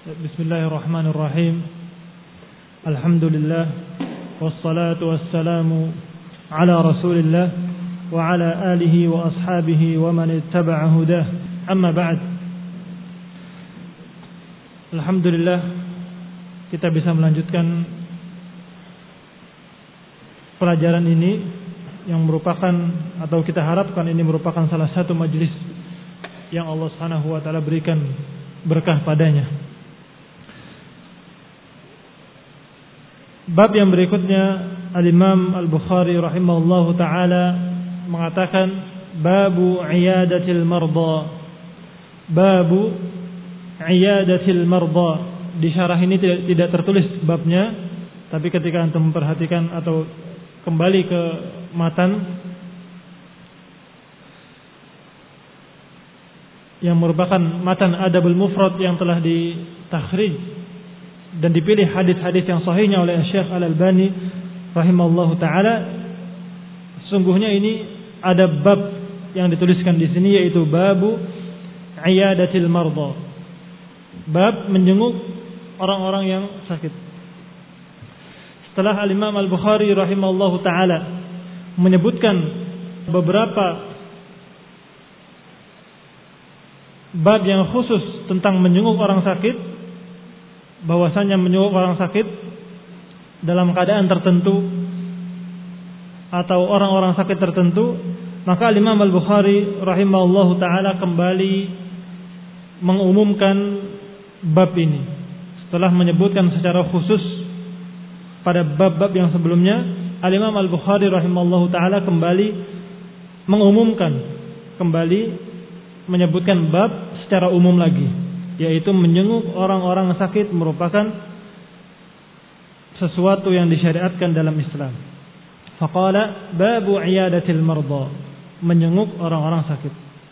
Bismillahirrahmanirrahim. Alhamdulillah wassalatu wassalamu ala Rasulillah wa ala alihi wa ashabihi wa man ittaba'a hudah. Amma ba'd. Alhamdulillah kita bisa melanjutkan pelajaran ini yang merupakan atau kita harapkan ini merupakan salah satu majelis yang Allah Subhanahu wa taala berikan berkah padanya. Bab yang berikutnya Al-Imam Al-Bukhari rahimahullahu taala mengatakan babu iyadatil marda. Babu iyadatil marda. Di syarah ini tidak tertulis babnya, tapi ketika antum memperhatikan atau kembali ke matan yang merupakan matan Adabul Mufrad yang telah ditakhrij dan dipilih hadis-hadis yang sahihnya oleh Syekh Al-Albani rahimahullahu taala, sungguhnya ini ada bab yang dituliskan di sini, yaitu babu iyadatil marda. Bab menjenguk orang-orang yang sakit. Setelah Al-Imam Al-Bukhari rahimahullahu taala menyebutkan beberapa bab yang khusus tentang menjenguk orang sakit, bahwasanya menjenguk orang sakit dalam keadaan tertentu atau orang-orang sakit tertentu, maka Imam Al-Bukhari rahimahullahu taala kembali mengumumkan bab ini setelah menyebutkan secara khusus pada bab-bab yang sebelumnya. Imam Al-Bukhari rahimahullahu taala kembali mengumumkan, kembali menyebutkan bab secara umum lagi, yaitu menjenguk orang-orang sakit merupakan sesuatu yang disyariatkan dalam Islam. Faqala babu iyadatil marda, menjenguk orang-orang sakit.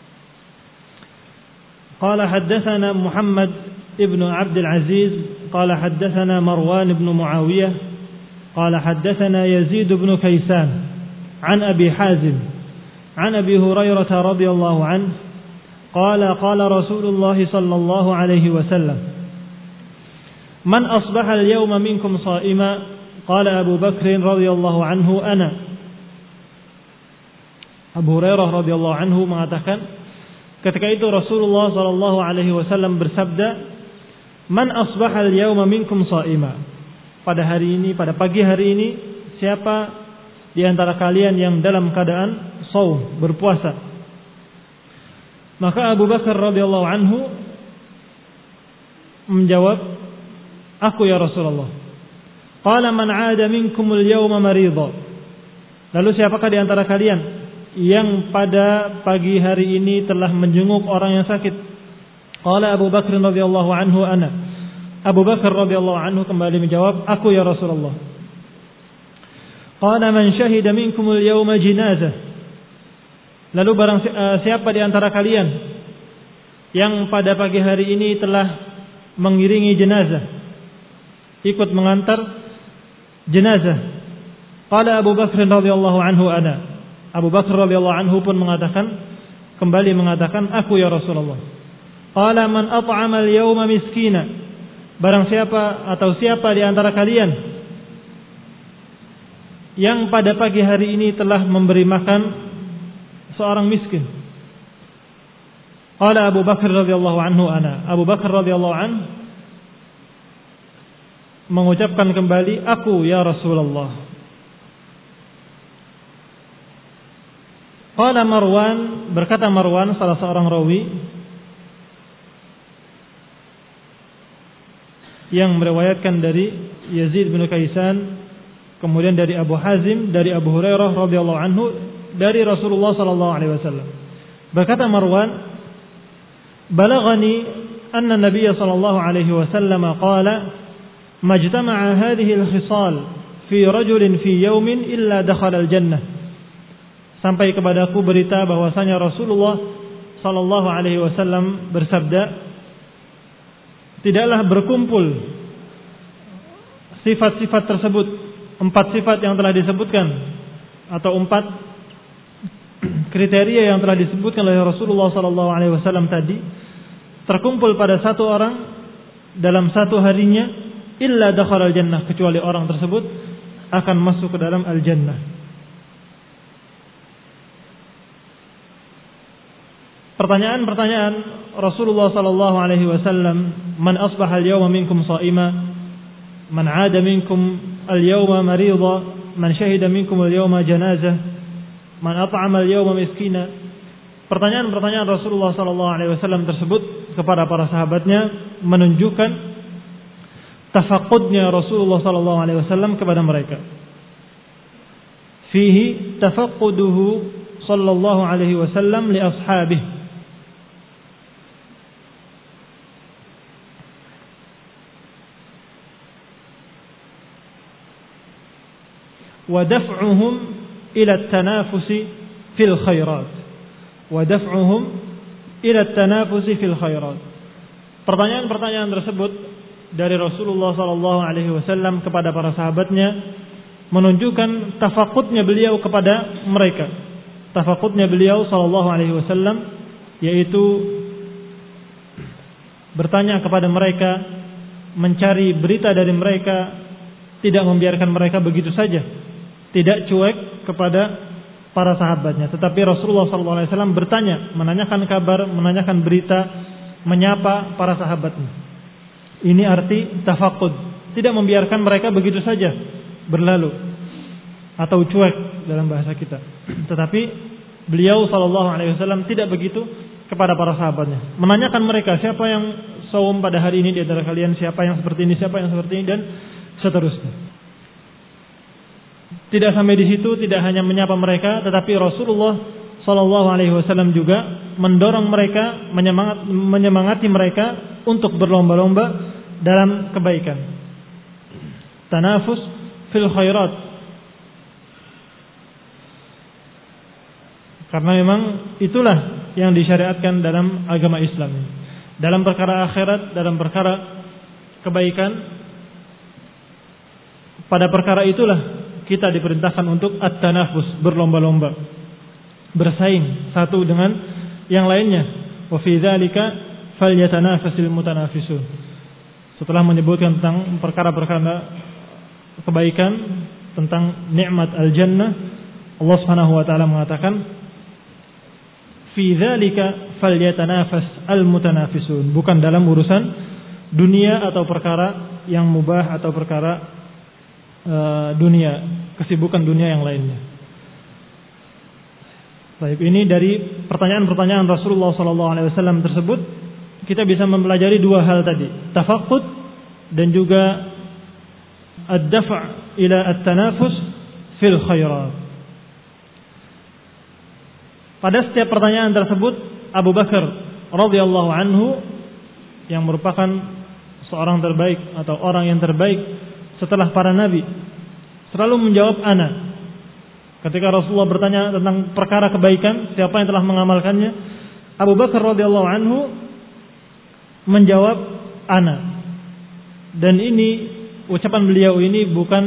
Qala haddatsana Muhammad ibn Abdul Aziz qala haddatsana Marwan ibn Muawiyah qala haddatsana Yazid ibn Kaysan an Abi Hazim an Abi Hurairah radhiyallahu anhu قال قال رسول الله صلى الله عليه وسلم من أصبح اليوم منكم صائما قال أبو بكر رضي الله عنه أنا. Abu Hurairah radhiyallahu anhu mengatakan, ketika itu Rasulullah sallallahu alaihi wasallam bersabda, man asbaha al-yawma minkum sha'ima. Pada hari ini, pada pagi hari ini, siapa di antara kalian yang dalam keadaan shaum, berpuasa? Maka Abu Bakar radhiyallahu anhu menjawab, aku ya Rasulullah. Qala man 'ada minkumul yawma marida. Lalu siapakah di antara kalian yang pada pagi hari ini telah menjenguk orang yang sakit? Qala Abu Bakar radhiyallahu anhu ana. Abu Bakar radhiyallahu anhu kembali menjawab, aku ya Rasulullah. Qala man syahida minkumul yawma jinazah. Lalu barang siapa di antara kalian yang pada pagi hari ini telah mengiringi jenazah, ikut mengantar jenazah? Qala Abu Bakar radhiyallahu anhu ana. Abu Bakar radhiyallahu anhu pun kembali mengatakan, aku ya Rasulullah. Qala man at'ama al-yawma miskina. Barang siapa atau siapa di antara kalian yang pada pagi hari ini telah memberi makan seorang miskin? Qala Abu Bakar radhiyallahu anhu ana. Abu Bakar radhiyallahu anhu mengucapkan kembali, aku ya Rasulullah. Qala Marwan, berkata Marwan salah seorang rawi yang meriwayatkan dari Yazid bin Kaysan, kemudian dari Abu Hazim, dari Abu Hurairah radhiyallahu anhu, dari Rasulullah sallallahu alaihi wasallam. Berkata Marwan, balaghani anna Nabiy sallallahu alaihi wasallam qala majtama'a hadhihi al-khisal fi rajulin fi yawmin illa dakhala al-jannah. Sampai kepadaku berita bahwasanya Rasulullah sallallahu alaihi wasallam bersabda, tidaklah berkumpul sifat-sifat tersebut, 4 sifat yang telah disebutkan atau 4 kriteria yang telah disebutkan oleh Rasulullah sallallahu alaihi wasallam tadi, terkumpul pada satu orang dalam satu harinya, illa dakhala al-jannah, kecuali orang tersebut akan masuk ke dalam al-jannah. Pertanyaan-pertanyaan Rasulullah sallallahu alaihi wasallam, man asbaha al-yawma minkum sha'ima, man 'ada minkum al-yawma marida, man syahida minkum al-yawma janazah, man at'ama al-yawma miskina. Pertanyaan-pertanyaan Rasulullah sallallahu alaihi wasallam tersebut kepada para sahabatnya menunjukkan tafaqudnya Rasulullah sallallahu alaihi wasallam kepada mereka. Fihi tafaquduhu sallallahu alaihi wasallam li ashabihi, wa daf'uhum ila at-tanafusi fil khairat. Wadaf'uhum ila at-tanafusi fil khairat. Pertanyaan-pertanyaan tersebut dari Rasulullah sallallahu alaihi wasallam kepada para sahabatnya menunjukkan tafaqudnya beliau kepada mereka. Tafaqudnya beliau sallallahu alaihi wasallam yaitu bertanya kepada mereka, mencari berita dari mereka, tidak membiarkan mereka begitu saja, tidak cuek kepada para sahabatnya, tetapi Rasulullah SAW bertanya, menanyakan kabar, menanyakan berita, menyapa para sahabatnya. Ini arti tafaqud, tidak membiarkan mereka begitu saja berlalu atau cuek dalam bahasa kita. Tetapi beliau SAW tidak begitu kepada para sahabatnya, menanyakan mereka siapa yang saum pada hari ini di antara kalian, siapa yang seperti ini, siapa yang seperti ini, dan seterusnya. Tidak sampai di situ, tidak hanya menyapa mereka, tetapi Rasulullah sallallahu alaihi wasallam juga mendorong mereka, menyemangati mereka untuk berlomba-lomba dalam kebaikan. Tanafus fil khairat. Karena memang itulah yang disyariatkan dalam agama Islam. Dalam perkara akhirat, dalam perkara kebaikan, pada perkara itulah kita diperintahkan untuk at-tanafus, berlomba-lomba, bersaing satu dengan yang lainnya. Wa fi dzalika falyatanafasil mutanafisun. Setelah menyebutkan tentang perkara-perkara kebaikan, tentang nikmat al-jannah, Allah Subhanahu wa taala mengatakan fi dzalika falyatanafas al-mutanafisun, bukan dalam urusan dunia atau perkara yang mubah atau perkara dunia, kesibukan dunia yang lainnya. Baik, ini dari pertanyaan-pertanyaan Rasulullah SAW tersebut kita bisa mempelajari dua hal tadi, tafaqud dan juga ad-daf' ila at-tanafus fil khairat. Pada setiap pertanyaan tersebut Abu Bakar radhiyallahu anhu yang merupakan seorang terbaik atau orang yang terbaik setelah para nabi selalu menjawab ana. Ketika Rasulullah bertanya tentang perkara kebaikan, siapa yang telah mengamalkannya, Abu Bakar radhiyallahu anhu menjawab ana. Dan ini ucapan beliau ini bukan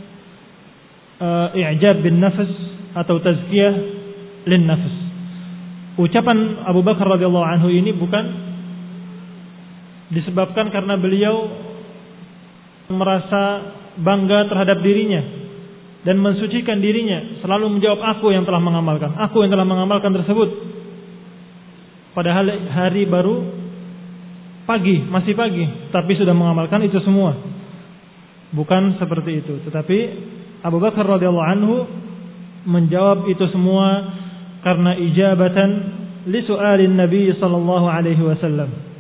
i'jab bin nafs atau tazkiyah lin nafs. Ucapan Abu Bakar radhiyallahu anhu ini bukan disebabkan karena beliau merasa bangga terhadap dirinya dan mensucikan dirinya, selalu menjawab aku yang telah mengamalkan, aku yang telah mengamalkan tersebut. Padahal hari baru pagi, masih pagi, tapi sudah mengamalkan itu semua. Bukan seperti itu, tetapi Abu Bakar radhiyallahu anhu menjawab itu semua karena ijabatan li su'alin Nabi sallallahu alaihi wasallam.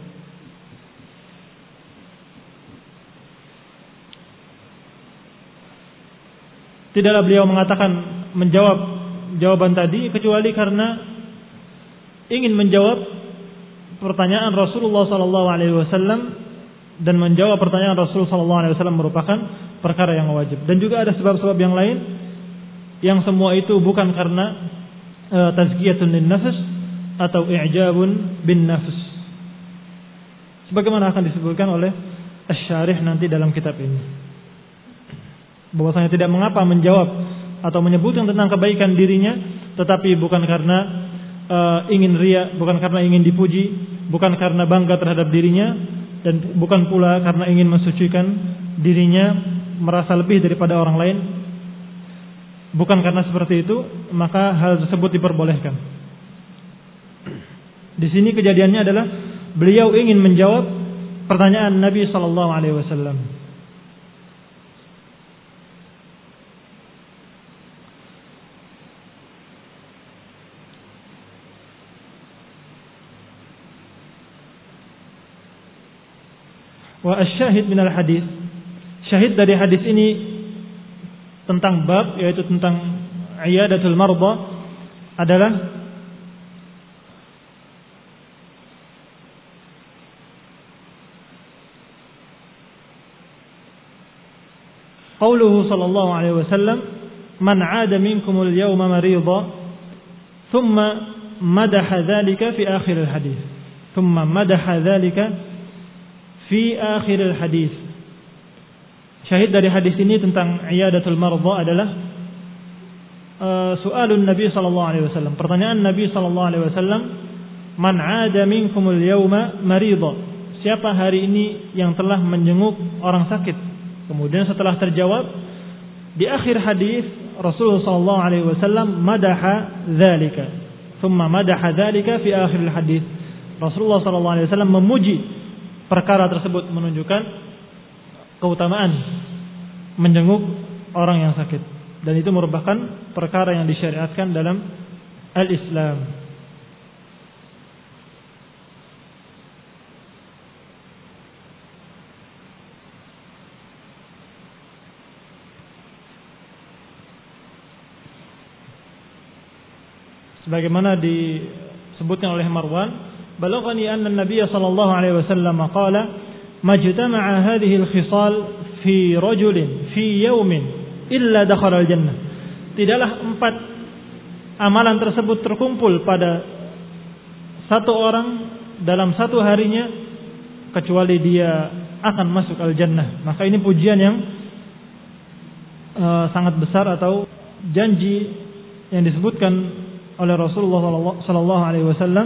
Tidaklah beliau mengatakan menjawab jawaban tadi kecuali karena ingin menjawab pertanyaan Rasulullah SAW, dan menjawab pertanyaan Rasulullah SAW merupakan perkara yang wajib. Dan juga ada sebab-sebab yang lain yang semua itu bukan karena tazkiyatun lin nafs atau i'jabun bin nafs, sebagaimana akan disebutkan oleh asy-syarih nanti dalam kitab ini. Bahwasanya tidak mengapa menjawab atau menyebutkan tentang kebaikan dirinya, tetapi bukan karena ingin riya, bukan karena ingin dipuji, bukan karena bangga terhadap dirinya, dan bukan pula karena ingin mensucikan dirinya merasa lebih daripada orang lain, bukan karena seperti itu, maka hal tersebut diperbolehkan. Di sini kejadiannya adalah beliau ingin menjawab pertanyaan Nabi sallallahu alaihi wasallam. Wa asy-syahid min al-hadis, syahid dari hadis ini tentang bab, yaitu tentang iyadatul marda, adalah qauluhu sallallahu alaihi wasallam, man 'ada minkumul yawma marida, thumma madaha dzalika fi akhir al-hadis, thumma madaha dzalika fi akhir al-hadis. Syahid dari hadis ini tentang iyadatul marda adalah soalun Nabi sallallahu alaihi wasallam, pertanyaan Nabi sallallahu alaihi wasallam, man 'ada minkumul yawma marida, siapa hari ini yang telah menjenguk orang sakit. Kemudian setelah terjawab di akhir hadis, Rasulullah sallallahu alaihi wasallam madaha dzalika, thumma madaha dzalika fi akhir al-hadis. Rasulullah sallallahu alaihi wasallam memuji perkara tersebut, menunjukkan keutamaan menjenguk orang yang sakit, dan itu merupakan perkara yang disyariatkan dalam al-Islam. Sebagaimana disebutkan oleh Marwan, balaghani anna an-nabiy sallallahu alaihi wasallam qala majtama'a hadhihi al-khisal fi rajulin fi yawmin illa dakhala al-jannah. Tidaklah 4 amalan tersebut terkumpul pada satu orang dalam satu harinya kecuali dia akan masuk al-jannah. Maka ini pujian yang sangat besar, atau janji yang disebutkan oleh Rasulullah sallallahu alaihi wasallam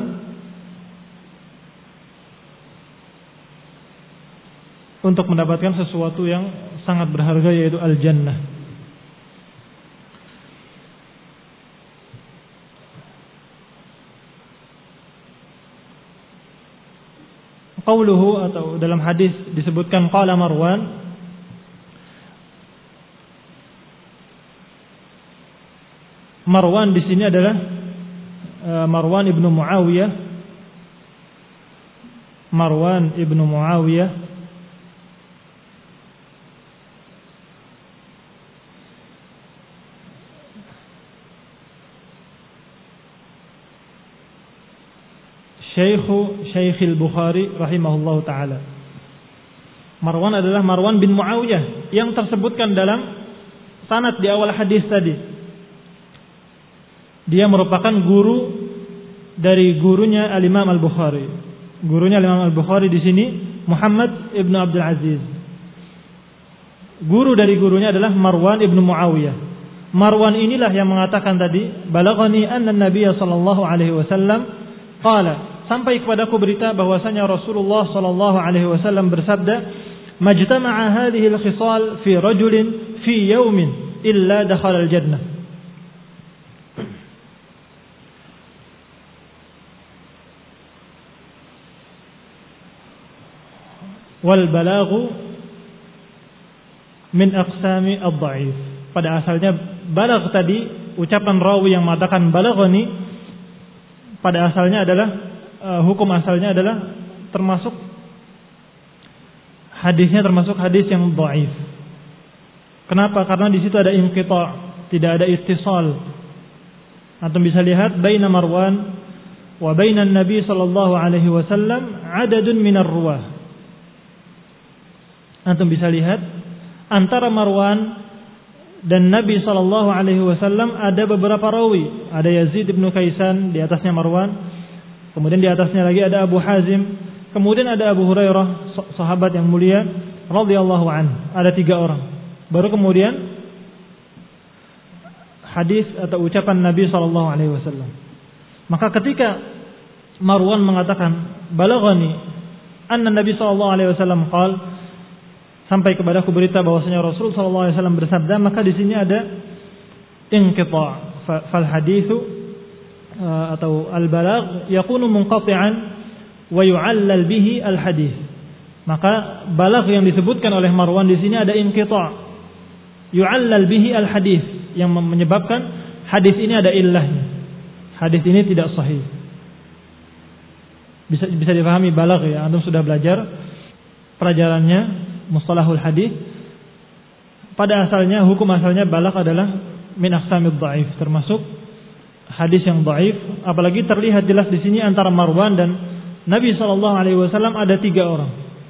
untuk mendapatkan sesuatu yang sangat berharga, yaitu al-jannah. Qauluhu, atau dalam hadis disebutkan qala Marwan, Marwan di sini adalah Marwan ibnu Muawiyah. Marwan ibnu Muawiyah Syekhul Bukhari rahimahullahu taala. Marwan adalah Marwan bin Muawiyah yang tersebutkan dalam sanad di awal hadis tadi. Dia merupakan guru dari gurunya Al-Imam Al-Bukhari. Gurunya Al-Imam Al-Bukhari di sini Muhammad ibnu Abdul Aziz. Guru dari gurunya adalah Marwan ibnu Muawiyah. Marwan inilah yang mengatakan tadi, balaghani anna an-nabiy sallallahu alaihi wasallam qala, sampai kepadaku berita bahwasanya Rasulullah sallallahu alaihi wasallam bersabda, majtama'a hadhihi al-khisal fi rajulin fi yawmin illa dakhala al-jannah. Wal balaghu min aqsami ad-dha'if. Pada asalnya balagh tadi, ucapan rawi yang mengatakan balaghani, pada asalnya adalah hukum asalnya adalah termasuk hadisnya termasuk hadis yang dhaif. Kenapa? Karena di situ ada inqita', tidak ada ittisal. Antum bisa lihat baina Marwan wa baina Nabi sallallahu alaihi wasallam adadun minar ruwah. Antum bisa lihat antara Marwan dan Nabi sallallahu alaihi wasallam ada beberapa rawi. Ada Yazid bin Kaisan, di atasnya Marwan. Kemudian di atasnya lagi ada Abu Hazim. Kemudian ada Abu Hurairah, sahabat yang mulia radhiyallahu anhu. Ada 3 orang. Baru kemudian hadis atau ucapan Nabi sallallahu alaihi wasallam. Maka ketika Marwan mengatakan balaghani anna Nabi sallallahu alaihi wasallam qala, sampai kepadaku berita bahwasanya Rasul sallallahu alaihi wasallam bersabda, maka di sini ada inqita'. Fal haditsu atau al-balagh yakunu munqati'an wa yu'allal bihi al-hadits. Maka balagh yang disebutkan oleh Marwan di sini ada inqita'. Yu'allal bihi al-hadits, yang menyebabkan hadis ini ada illahnya. Hadis ini tidak sahih. Bisa dipahami balagh ya, antum sudah belajar pelajarannya mustalahul hadis. Pada asalnya, hukum asalnya balagh adalah min aqsamid dhaif, termasuk hadis yang dhaif, apalagi terlihat jelas di sini antara Marwan dan Nabi sallallahu alaihi wasallam ada 3 orang.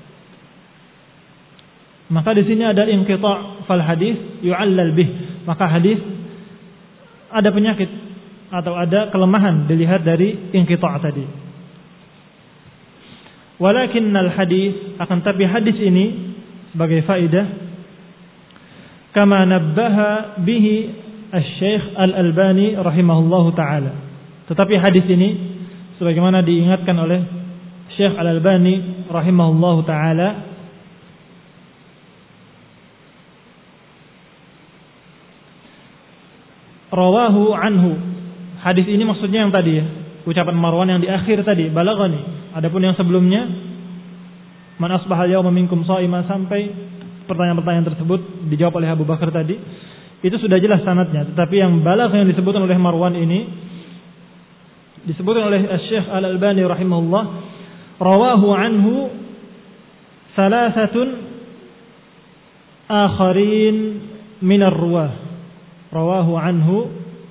Maka di sini ada inqita' fal hadis yu'allal bih. Maka hadis ada penyakit atau ada kelemahan dilihat dari inqita' tadi. Walakinnal hadis, akan tapi hadis ini sebagai faedah, kama nabbaha bihi Asy-Syaikh Al-Albani rahimahullahu taala. Tetapi hadis ini sebagaimana diingatkan oleh Syekh Al-Albani rahimahullahu taala, rawahu anhu. Hadis ini maksudnya yang tadi ya, ucapan Marwan yang di akhir tadi, balaghani. Adapun yang sebelumnya, man asbahal yawma minkum shaiman, sampai pertanyaan-pertanyaan tersebut dijawab oleh Abu Bakar tadi, itu sudah jelas sanadnya. Tetapi yang balagh yang disebutkan oleh Marwan ini disebutkan oleh Syekh Al-Albani rahimahullah, rawahu anhu salasatun akharin minar ruwah. Rawahu anhu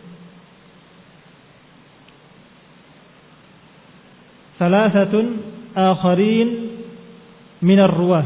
salasatun akharin minar ruwah.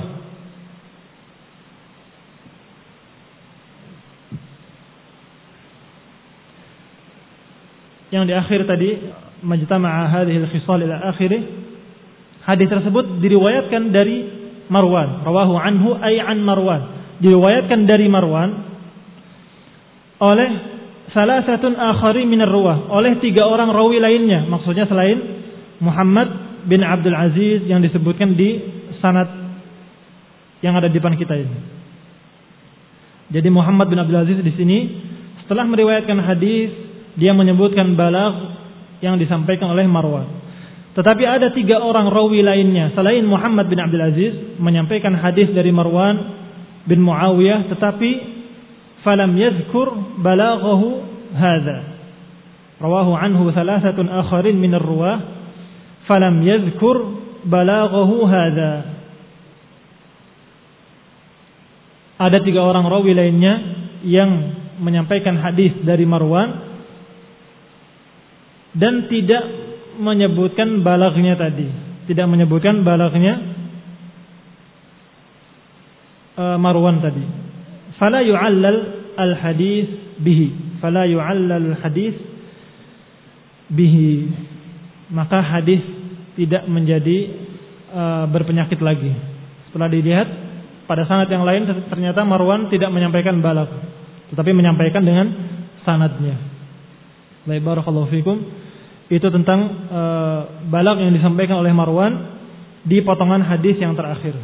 Yang di akhir tadi, majtama'a hadhihi al-khisal ila akhirih. Hadis tersebut diriwayatkan dari Marwan. Rawahu anhu ay an Marwan. Diriwayatkan dari Marwan oleh salasatun akhari minar ruwah, oleh 3 orang rawi lainnya, maksudnya selain Muhammad bin Abdul Aziz yang disebutkan di sanad yang ada di depan kita ini. Jadi Muhammad bin Abdul Aziz di sini setelah meriwayatkan hadis, dia menyebutkan balagh yang disampaikan oleh Marwan. Tetapi ada 3 orang rawi lainnya selain Muhammad bin Abdul Aziz menyampaikan hadis dari Marwan bin Muawiyah, tetapi falam yadhkur balaghahu hadza. Rawahu anhu salasatun akharin minar ruwah falam yadhkur balaghahu hadza. Ada 3 orang rawi lainnya yang menyampaikan hadis dari Marwan dan tidak menyebutkan balaghnya tadi, tidak menyebutkan balaghnya Marwan tadi. Fala yu'allal al-hadis bihi, fala yu'allal al-hadis bihi, maka hadis tidak menjadi berpenyakit lagi. Setelah dilihat pada sanad yang lain, ternyata Marwan tidak menyampaikan balagh, tetapi menyampaikan dengan sanadnya. Baik, barakallahu fikum. Itu tentang balagh yang disampaikan oleh Marwan di potongan hadis yang terakhir.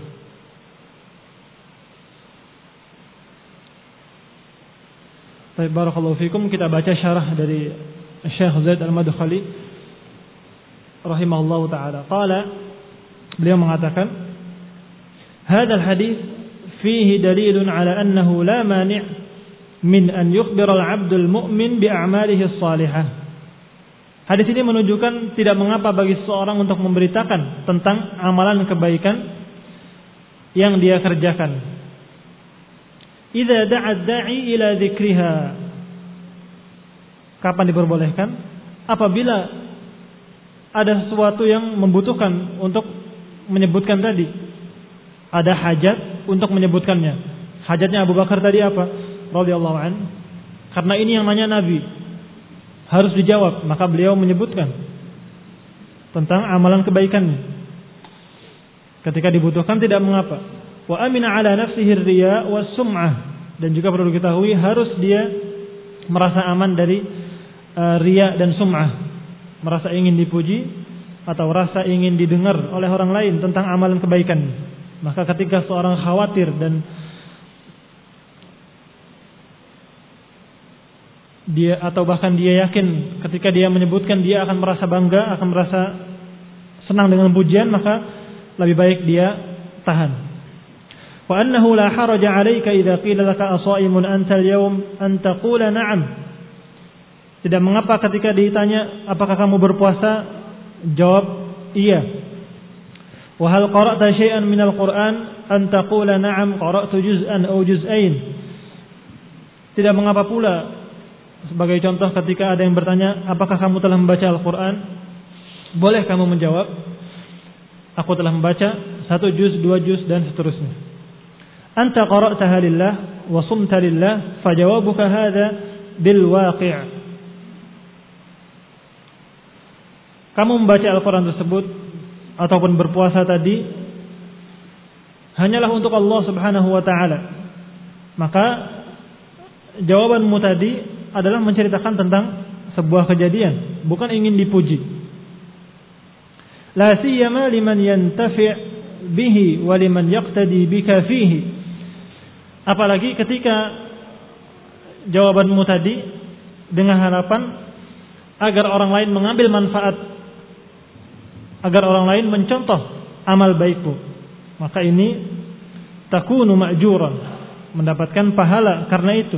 Baik, barakallahu fikum. Kita baca syarah dari Syekh Zaid Al-Madkhali rahimahullahu taala. Qala, beliau mengatakan, hadzal hadis fihi dalilun ala annahu la mani' min an yukhbira al-'abdu al-mu'min bi a'malihi as-salihah. Hadis ini menunjukkan tidak mengapa bagi seseorang untuk memberitakan tentang amalan kebaikan yang dia kerjakan. Idza da'a da'i ila dzikriha. Kapan diperbolehkan? Apabila ada sesuatu yang membutuhkan untuk menyebutkan tadi. Ada hajat untuk menyebutkannya. Hajatnya Abu Bakar tadi apa? Radhiyallahu an. Karena ini yang nanya Nabi, harus dijawab, maka beliau menyebutkan tentang amalan kebaikannya. Ketika dibutuhkan tidak mengapa. Wa amina ala nafsihi riya was sum'ah, dan juga perlu diketahui harus dia merasa aman dari riya dan sum'ah, merasa ingin dipuji atau rasa ingin didengar oleh orang lain tentang amalan kebaikan. Maka ketika seorang khawatir dan dia atau bahkan dia yakin ketika dia menyebutkan dia akan merasa bangga, akan merasa senang dengan pujian, maka lebih baik dia tahan. Wa annahu la haraja 'alaika idza qila laka ashaimun anta al-yawm an taqula na'am. Tidak mengapa ketika ditanya apakah kamu berpuasa, jawab iya. Wa hal qara'ta syai'an minal Qur'an an taqula na'am qara'tu juz'an aw juz'ain. Tidak mengapa pula sebagai contoh ketika ada yang bertanya apakah kamu telah membaca Al-Qur'an, boleh kamu menjawab aku telah membaca 1 juz, 2 juz dan seterusnya. Anta qara'taha lillah wa sumta lillah fajawabuka hadha bil waqi'. Kamu membaca Al-Qur'an tersebut ataupun berpuasa tadi hanyalah untuk Allah Subhanahu wa taala. Maka jawabanmu tadi adalah menceritakan tentang sebuah kejadian, bukan ingin dipuji. La siyama liman yantafi' bihi wa liman yaqtadi bika fihi. Apalagi ketika jawabanmu tadi dengan harapan agar orang lain mengambil manfaat, agar orang lain mencontoh amal baikmu. Maka ini takunu ma'juran, mendapatkan pahala karena itu.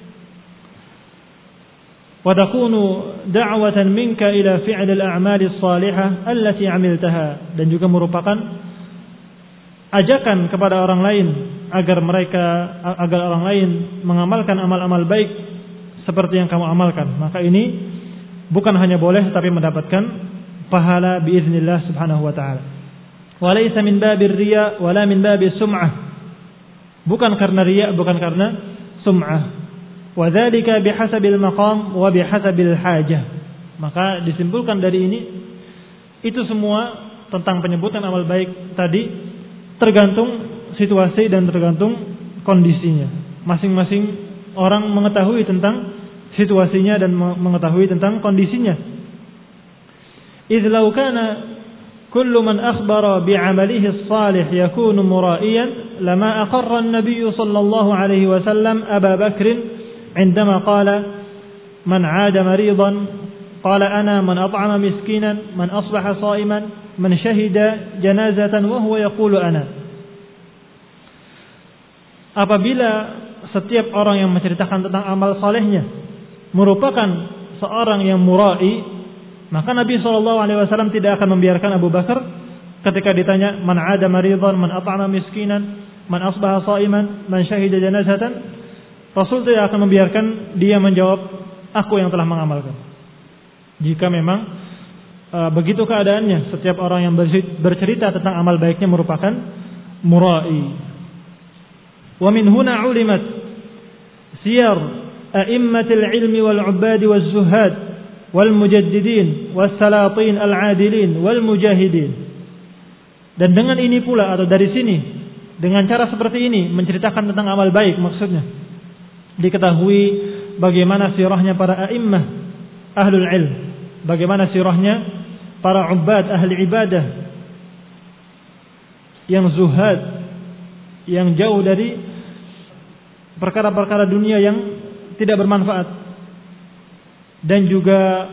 Wa takunu da'watan minka ila fi'l al-a'mal as-salihah allati 'amiltaha, dan juga merupakan ajakan kepada orang lain agar orang lain mengamalkan amal-amal baik seperti yang kamu amalkan. Maka ini bukan hanya boleh tapi mendapatkan pahala biiznillah subhanahu wa ta'ala. Wa laysa min babir riya wala min babis sum'ah. Bukan karena riya, bukan karena sum'ah. Wa dzalika bihasabil maqam wa bihasabil hajah. Maka disimpulkan dari ini itu semua tentang penyebutan amal baik tadi tergantung situasi dan tergantung kondisinya. Masing-masing orang mengetahui tentang situasinya dan mengetahui tentang kondisinya. Idz law kana kullu man akhbara bi'amalihi as-salih yakunu mura'iyan lama aqarra an-nabiy sallallahu alaihi wasallam Abu Bakr عندما قال من عاد مريضا قال أنا من أطعم مسكينا من أصبح صائما من شهد جنازة وهو يقول أنا. Apabila setiap orang yang menceritakan tentang amal salehnya merupakan seorang yang murai, maka Nabi SAW tidak akan membiarkan Abu Bakar ketika ditanya man ada maridhan, man at'ama miskinan, man asbaha shaiman, man syahida janazatan, Rasul tidak akan membiarkan dia menjawab aku yang telah mengamalkan. Jika memang begitu keadaannya, setiap orang yang bercerita tentang amal baiknya merupakan murai. Wa min huna ulimat siyar a'immatil ilmi wal 'ubbad waz zuhad wal mujaddidin was salatin al 'adilin wal mujahidin. Dan dengan ini pula atau dari sini, dengan cara seperti ini menceritakan tentang amal baik, maksudnya diketahui bagaimana sirahnya para a'immah ahlul ilm, bagaimana sirahnya para ubbad ahli ibadah yang zuhad, yang jauh dari perkara-perkara dunia yang tidak bermanfaat, dan juga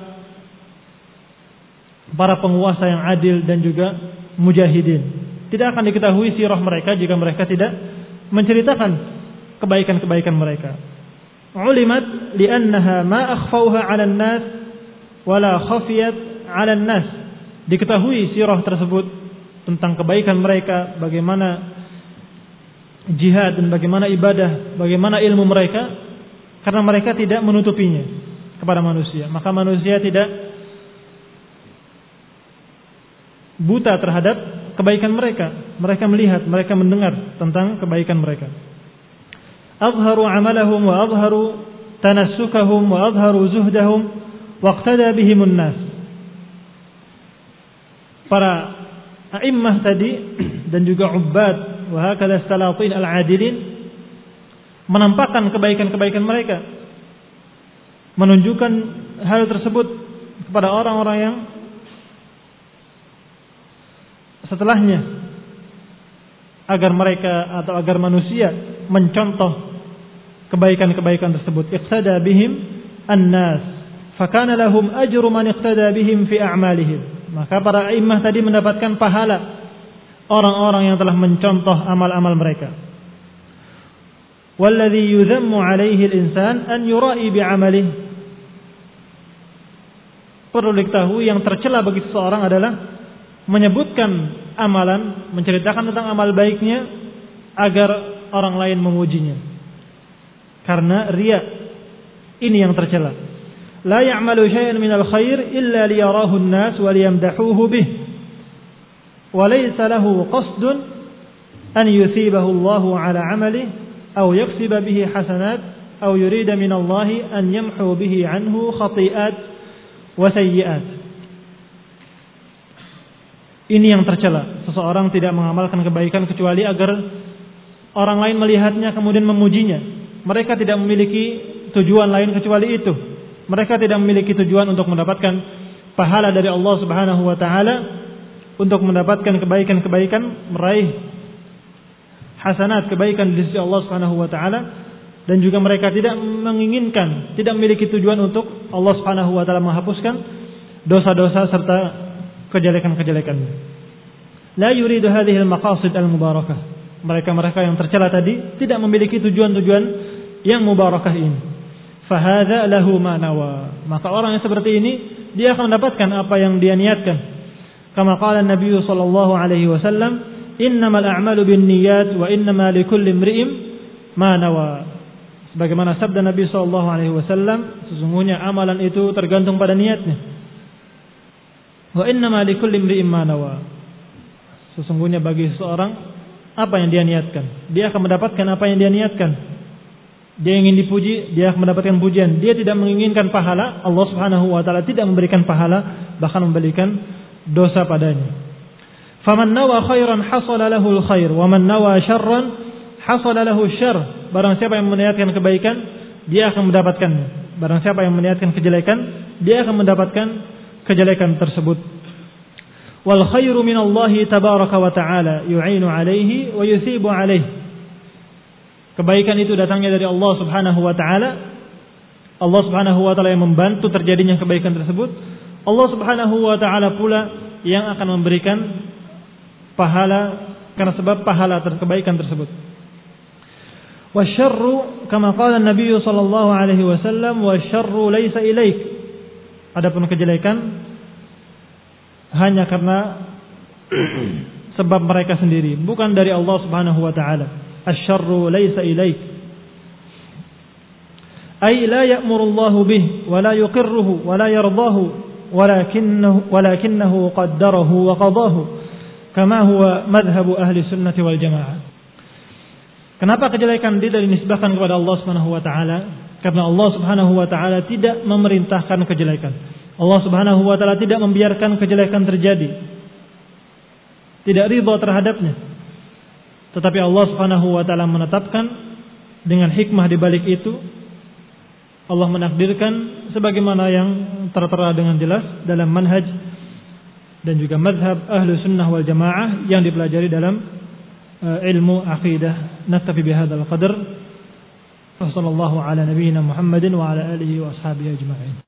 para penguasa yang adil dan juga mujahidin. Tidak akan diketahui sirah mereka jika mereka tidak menceritakan kebaikan-kebaikan mereka. Ulimat li'annaha ma akhfawha 'ala an-nas wala khafiyat 'ala an-nas. Diketahui sirah tersebut tentang kebaikan mereka, bagaimana jihad dan bagaimana ibadah, bagaimana ilmu mereka, karena mereka tidak menutupinya kepada manusia. Maka manusia tidak buta terhadap kebaikan mereka. Mereka melihat, mereka mendengar tentang kebaikan mereka. Azharu amalahum wa azharu tanassukahum wa azharu zuhdahum waqtada bihimun nas. Para a'immah tadi dan juga ubbad wa hakadha salatin al-adilin menampakkan kebaikan-kebaikan mereka, menunjukkan hal tersebut kepada orang-orang yang setelahnya agar mereka atau agar manusia mencontoh kebaikan-kebaikan tersebut. Iqtada bihim an-nas, fakana lahum ajru man iqtada bihim fi a'malihim. Maka para a'immah tadi mendapatkan pahala orang-orang yang telah mencontoh amal-amal mereka. Walladhi yudhammu 'alaihi al-insan an yura'i bi'amalihi. Perlu diketahui yang tercela bagi seseorang adalah menyebutkan amalan, menceritakan tentang amal baiknya agar orang lain memujinya. Karena riya ini yang tercela. La ya'malu syai'an minal khair illa liyarahu an-nas wa liyamdahuhu bih. Wa laysa lahu qasdun an yusibahu Allahu 'ala 'amalihi aw yaksiba bihi hasanat aw yurida min Allah an yamhu bihi 'anhu khati'at wa sayyi'at. Ini yang tercela. Seseorang tidak mengamalkan kebaikan kecuali agar orang lain melihatnya kemudian memujinya. Mereka tidak memiliki tujuan lain kecuali itu. Mereka tidak memiliki tujuan untuk mendapatkan pahala dari Allah Subhanahu wa taala, untuk mendapatkan kebaikan-kebaikan, meraih hasanat, kebaikan di sisi Allah Subhanahu wa taala, dan juga mereka tidak menginginkan, tidak memiliki tujuan untuk Allah Subhanahu wa taala menghapuskan dosa-dosa serta kejelekan-kejelekannya. La yuridu hadhihi al-maqasid al-mubarakah. Mereka-mereka yang tercela tadi tidak memiliki tujuan-tujuan yang mubarakah ini. Fahadha lahu ma nawa. Maka orang yang seperti ini dia akan mendapatkan apa yang dia niatkan. Kama qala Nabi sallallahu alaihi wasallam, "Innamal a'malu binniyat wa innama likulli imri'in ma nawa." Sebagaimana sabda Nabi sallallahu alaihi wasallam, sesungguhnya amalan itu tergantung pada niatnya. Wa innama likulli imri'in ma nawa. Sesungguhnya bagi seseorang apa yang dia niatkan, dia akan mendapatkan apa yang dia niatkan. Dia ingin dipuji, dia akan mendapatkan pujian. Dia tidak menginginkan pahala, Allah Subhanahu wa taala tidak memberikan pahala, bahkan memberikan dosa padanya. Faman nawa khairan hasala lahu al-khair wa man nawa syarran hasala lahu asy-syarr. Barang siapa yang meniatkan kebaikan, dia akan mendapatkannya. Barang siapa yang meniatkan kejelekan, dia akan mendapatkan kejelekan tersebut. Wal khairu minallahi tabaraka wa ta'ala yu'inu 'alaihi wa yusibu 'alaihi. Kebaikan itu datangnya dari Allah Subhanahu wa taala. Allah Subhanahu wa taala yang membantu terjadinya kebaikan tersebut. Allah Subhanahu wa taala pula yang akan memberikan pahala karena sebab pahala kebaikan tersebut. Wasyarru kama qala Nabi sallallahu alaihi wasallam, wasyarru laisa ilaik. Adapun kejelekan hanya karena sebab mereka sendiri, bukan dari Allah Subhanahu wa taala. Asy-syarru laisa ilaik. Ay la ya'muru Allah bih wa la yuqirruhu wa la yardahu walakinahu qaddarahu wa qadahu kama huwa madhhabu ahli sunnati wal jamaah. Kenapa kejelekan tidak dinisbahkan kepada Allah Subhanahu wa taala? Karena Allah Subhanahu wa taala tidak memerintahkan kejelekan. Allah Subhanahu wa taala tidak membiarkan kejelekan terjadi. Tidak ridha terhadapnya. Tetapi Allah Subhanahu wa taala menetapkan dengan hikmah di balik itu. Allah menakdirkan sebagaimana yang tertera dengan jelas dalam manhaj dan juga mazhab ahlu sunnah wal jamaah yang dipelajari dalam ilmu aqidah. Naktafi bihadzal qadar. Wassallallahu ala nabiyyina Muhammadin wa ala alihi wa ashabihi ajma'in.